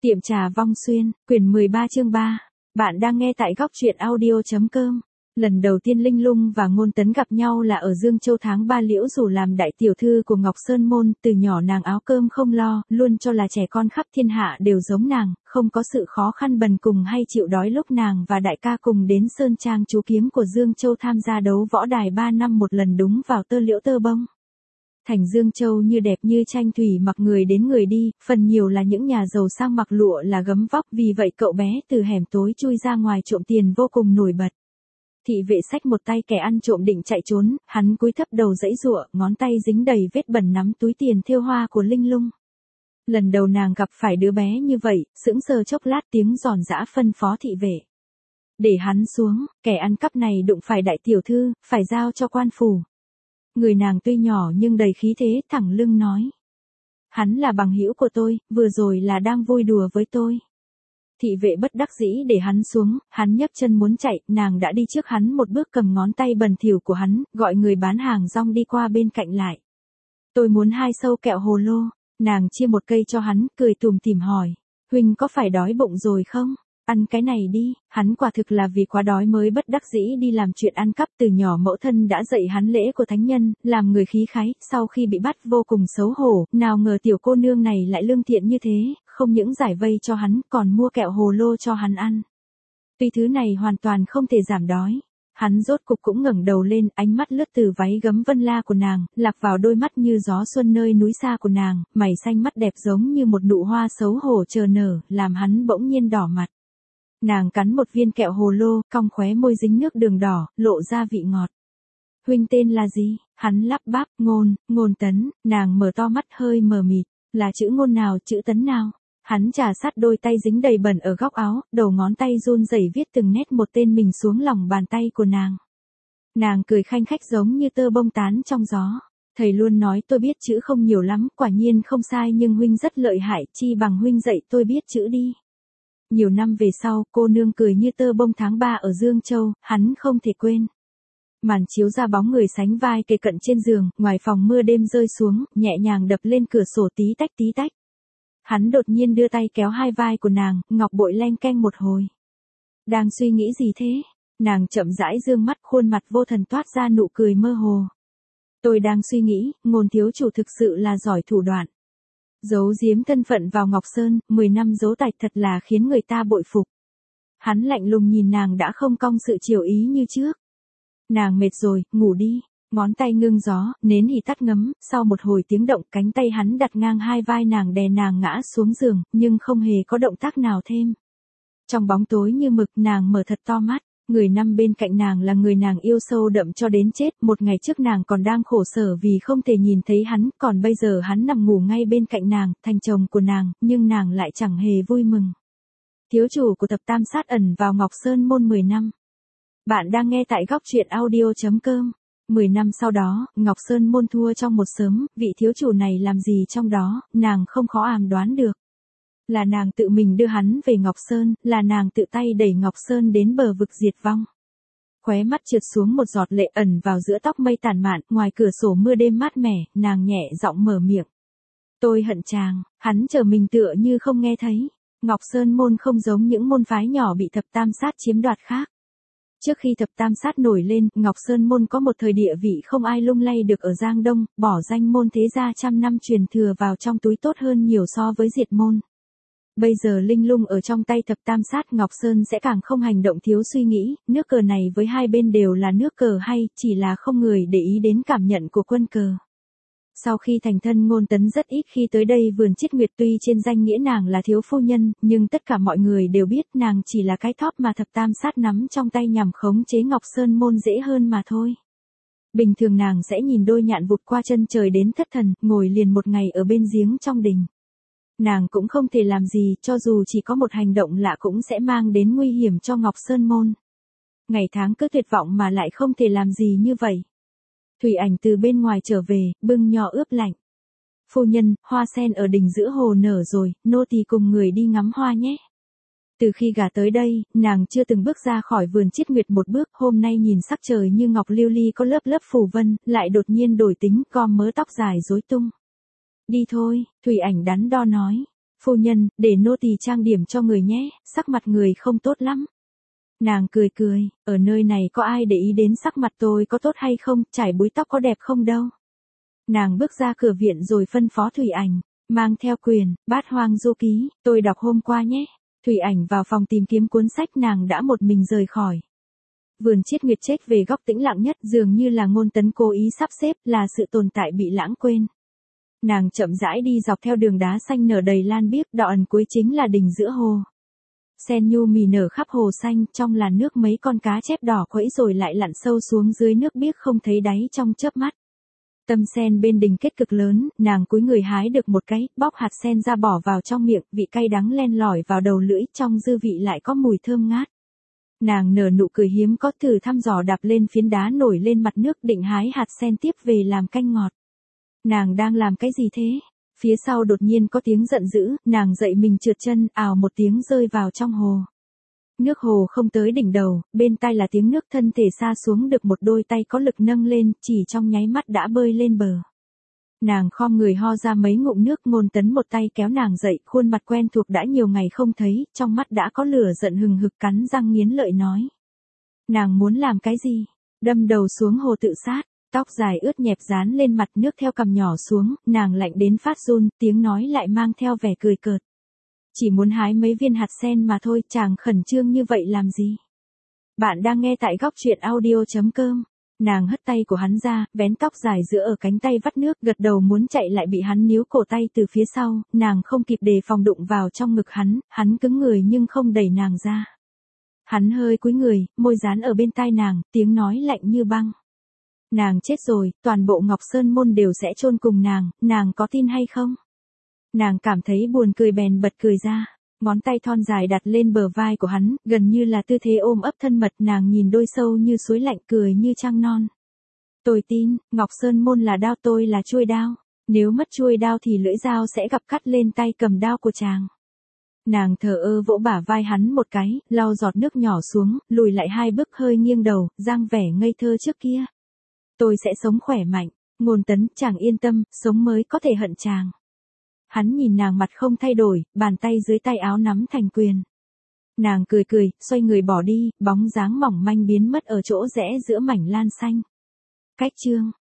Tiệm trà Vong Xuyên, quyển 13 chương 3. Bạn đang nghe tại góc truyện audio.com. Lần đầu tiên Linh Lung và Ngôn Tấn gặp nhau là ở Dương Châu tháng 3. Liễu Dù làm đại tiểu thư của Ngọc Sơn Môn, từ nhỏ nàng áo cơm không lo, luôn cho là trẻ con khắp thiên hạ đều giống nàng, không có sự khó khăn bần cùng hay chịu đói. Lúc nàng và đại ca cùng đến Sơn Trang chú kiếm của Dương Châu tham gia đấu võ đài 3 năm một lần đúng vào tơ liễu tơ bông. Thành Dương Châu như đẹp như tranh thủy mặc người đến người đi, phần nhiều là những nhà giàu sang mặc lụa là gấm vóc, vì vậy cậu bé từ hẻm tối chui ra ngoài trộm tiền vô cùng nổi bật. Thị vệ xách một tay kẻ ăn trộm định chạy trốn, hắn cúi thấp đầu giãy giụa, ngón tay dính đầy vết bẩn nắm túi tiền thêu hoa của Linh Lung. Lần đầu nàng gặp phải đứa bé như vậy, sững sờ chốc lát tiếng giòn giã phân phó thị vệ. Để hắn xuống, kẻ ăn cắp này đụng phải đại tiểu thư, phải giao cho quan phủ. Người nàng tuy nhỏ nhưng đầy khí thế, thẳng lưng nói. Hắn là bằng hữu của tôi, vừa rồi là đang vui đùa với tôi. Thị vệ bất đắc dĩ để hắn xuống, hắn nhấc chân muốn chạy, nàng đã đi trước hắn một bước cầm ngón tay bẩn thỉu của hắn, gọi người bán hàng rong đi qua bên cạnh lại. Tôi muốn 2 sâu kẹo hồ lô, nàng chia một cây cho hắn, cười tủm tỉm hỏi. Huynh có phải đói bụng rồi không? Ăn cái này đi, hắn quả thực là vì quá đói mới bất đắc dĩ đi làm chuyện ăn cắp. Từ nhỏ mẫu thân đã dạy hắn lễ của thánh nhân, làm người khí khái, sau khi bị bắt vô cùng xấu hổ, nào ngờ tiểu cô nương này lại lương thiện như thế, không những giải vây cho hắn, còn mua kẹo hồ lô cho hắn ăn. Tuy thứ này hoàn toàn không thể giảm đói. Hắn rốt cục cũng ngẩng đầu lên, ánh mắt lướt từ váy gấm vân la của nàng, lạc vào đôi mắt như gió xuân nơi núi xa của nàng, mày xanh mắt đẹp giống như một nụ hoa xấu hổ chờ nở, làm hắn bỗng nhiên đỏ mặt. Nàng cắn một viên kẹo hồ lô, cong khóe môi dính nước đường đỏ, lộ ra vị ngọt. Huynh tên là gì? Hắn lắp bắp, Ngôn Tấn. Nàng mở to mắt hơi mờ mịt, là chữ Ngôn nào, chữ Tấn nào? Hắn trà sát đôi tay dính đầy bẩn ở góc áo, đầu ngón tay run rẩy viết từng nét một tên mình xuống lòng bàn tay của nàng. Nàng cười khanh khách giống như tơ bông tán trong gió. Thầy luôn nói tôi biết chữ không nhiều lắm, quả nhiên không sai, nhưng huynh rất lợi hại, chi bằng huynh dạy tôi biết chữ đi. Nhiều năm về sau, cô nương cười như tơ bông tháng 3 ở Dương Châu, hắn không thể quên. Màn chiếu ra bóng người sánh vai kề cận trên giường, ngoài phòng mưa đêm rơi xuống, nhẹ nhàng đập lên cửa sổ tí tách tí tách. Hắn đột nhiên đưa tay kéo hai vai của nàng, ngọc bội leng keng một hồi. Đang suy nghĩ gì thế? Nàng chậm rãi dương mắt, khuôn mặt vô thần toát ra nụ cười mơ hồ. Tôi đang suy nghĩ, Ngôn thiếu chủ thực sự là giỏi thủ đoạn. Giấu giếm thân phận vào Ngọc Sơn, 10 năm giấu tài thật là khiến người ta bội phục. Hắn lạnh lùng nhìn nàng, đã không cong sự chiều ý như trước. Nàng mệt rồi, ngủ đi. Ngón tay ngưng gió, nến hì tắt ngấm, sau một hồi tiếng động, cánh tay hắn đặt ngang hai vai nàng, đè nàng ngã xuống giường, nhưng không hề có động tác nào thêm. Trong bóng tối như mực, nàng mở thật to mắt. Người nằm bên cạnh nàng là người nàng yêu sâu đậm cho đến chết. Một ngày trước nàng còn đang khổ sở vì không thể nhìn thấy hắn, còn bây giờ hắn nằm ngủ ngay bên cạnh nàng, thành chồng của nàng, nhưng nàng lại chẳng hề vui mừng. Thiếu chủ của Thập Tam Sát ẩn vào Ngọc Sơn Môn 10 năm. Bạn đang nghe tại góc truyện audio.com. 10 năm sau đó, Ngọc Sơn Môn thua trong một sớm, vị thiếu chủ này làm gì trong đó, nàng không khó ám đoán được. Là nàng tự mình đưa hắn về Ngọc Sơn, là nàng tự tay đẩy Ngọc Sơn đến bờ vực diệt vong. Khóe mắt trượt xuống một giọt lệ ẩn vào giữa tóc mây tản mạn, ngoài cửa sổ mưa đêm mát mẻ, nàng nhẹ giọng mở miệng. Tôi hận chàng, hắn chờ mình tựa như không nghe thấy. Ngọc Sơn Môn không giống những môn phái nhỏ bị Thập Tam Sát chiếm đoạt khác. Trước khi Thập Tam Sát nổi lên, Ngọc Sơn Môn có một thời địa vị không ai lung lay được ở Giang Đông, bỏ danh môn thế gia trăm năm truyền thừa vào trong túi tốt hơn nhiều so với diệt môn. Bây giờ Linh Lung ở trong tay Thập Tam Sát, Ngọc Sơn sẽ càng không hành động thiếu suy nghĩ, nước cờ này với hai bên đều là nước cờ hay, chỉ là không người để ý đến cảm nhận của quân cờ. Sau khi thành thân, Ngôn Tấn rất ít khi tới đây vườn Chiết Nguyệt, tuy trên danh nghĩa nàng là thiếu phu nhân, nhưng tất cả mọi người đều biết nàng chỉ là cái thóp mà Thập Tam Sát nắm trong tay nhằm khống chế Ngọc Sơn Môn dễ hơn mà thôi. Bình thường nàng sẽ nhìn đôi nhạn vụt qua chân trời đến thất thần, ngồi liền một ngày ở bên giếng trong đình. Nàng cũng không thể làm gì, cho dù chỉ có một hành động lạ cũng sẽ mang đến nguy hiểm cho Ngọc Sơn Môn. Ngày tháng cứ tuyệt vọng mà lại không thể làm gì như vậy. Thủy Ảnh từ bên ngoài trở về, bưng nho ướp lạnh. Phu nhân, hoa sen ở đỉnh giữa hồ nở rồi, nô tỳ cùng người đi ngắm hoa nhé. Từ khi gả tới đây, nàng chưa từng bước ra khỏi vườn Chiết Nguyệt một bước, hôm nay nhìn sắc trời như ngọc lưu ly có lớp lớp phù vân, lại đột nhiên đổi tính, gom mớ tóc dài rối tung. Đi thôi, Thủy Ảnh đắn đo nói. Phu nhân, để nô tỳ trang điểm cho người nhé, sắc mặt người không tốt lắm. Nàng cười cười, ở nơi này có ai để ý đến sắc mặt tôi có tốt hay không, chải búi tóc có đẹp không đâu. Nàng bước ra cửa viện rồi phân phó Thủy Ảnh, mang theo quyền, Bát Hoang Du Ký, tôi đọc hôm qua nhé. Thủy Ảnh vào phòng tìm kiếm cuốn sách, nàng đã một mình rời khỏi. Vườn Chiết Nguyệt Trếch về góc tĩnh lặng nhất, dường như là Ngôn Tấn cố ý sắp xếp, là sự tồn tại bị lãng quên. Nàng chậm rãi đi dọc theo đường đá xanh nở đầy lan biếc, đoạn cuối chính là đình giữa hồ. Sen nhu mì nở khắp hồ xanh, trong làn nước mấy con cá chép đỏ khuẫy rồi lại lặn sâu xuống dưới nước biếc không thấy đáy trong chớp mắt. Tâm sen bên đình kết cực lớn, nàng cúi người hái được một cái, bóc hạt sen ra bỏ vào trong miệng, vị cay đắng len lỏi vào đầu lưỡi, trong dư vị lại có mùi thơm ngát. Nàng nở nụ cười hiếm có, thử thăm dò đạp lên phiến đá nổi lên mặt nước, định hái hạt sen tiếp về làm canh ngọt. Nàng đang làm cái gì thế? Phía sau đột nhiên có tiếng giận dữ, nàng dậy mình trượt chân, ào một tiếng rơi vào trong hồ. Nước hồ không tới đỉnh đầu, bên tai là tiếng nước, thân thể sa xuống được một đôi tay có lực nâng lên, chỉ trong nháy mắt đã bơi lên bờ. Nàng khom người ho ra mấy ngụm nước, Ngôn Tấn một tay kéo nàng dậy, khuôn mặt quen thuộc đã nhiều ngày không thấy, trong mắt đã có lửa giận hừng hực, cắn răng nghiến lợi nói. Nàng muốn làm cái gì? Đâm đầu xuống hồ tự sát. Tóc dài ướt nhẹp dán lên mặt nước theo cằm nhỏ xuống, nàng lạnh đến phát run, tiếng nói lại mang theo vẻ cười cợt. Chỉ muốn hái mấy viên hạt sen mà thôi, chàng khẩn trương như vậy làm gì? Bạn đang nghe tại góc truyện audio.com. Nàng hất tay của hắn ra, vén tóc dài giữa ở cánh tay vắt nước, gật đầu muốn chạy lại bị hắn níu cổ tay từ phía sau, nàng không kịp đề phòng đụng vào trong ngực hắn cứng người nhưng không đẩy nàng ra. Hắn hơi cúi người, môi dán ở bên tai nàng, tiếng nói lạnh như băng. Nàng chết rồi, toàn bộ Ngọc Sơn Môn đều sẽ chôn cùng nàng có tin hay không? Nàng cảm thấy buồn cười bèn bật cười ra, ngón tay thon dài đặt lên bờ vai của hắn, gần như là tư thế ôm ấp thân mật, nàng nhìn đôi sâu như suối lạnh, cười như trăng non. Tôi tin, Ngọc Sơn Môn là đao, tôi là chuôi đao, nếu mất chuôi đao thì lưỡi dao sẽ gặp cắt lên tay cầm đao của chàng. Nàng thờ ơ vỗ bả vai hắn một cái, lau giọt nước nhỏ xuống, lùi lại 2 bước hơi nghiêng đầu, giang vẻ ngây thơ trước kia. Tôi sẽ sống khỏe mạnh, Ngôn Tấn, chàng yên tâm, sống mới có thể hận chàng. Hắn nhìn nàng mặt không thay đổi, bàn tay dưới tay áo nắm thành quyền. Nàng cười cười, xoay người bỏ đi, bóng dáng mỏng manh biến mất ở chỗ rẽ giữa mảnh lan xanh. Cách chương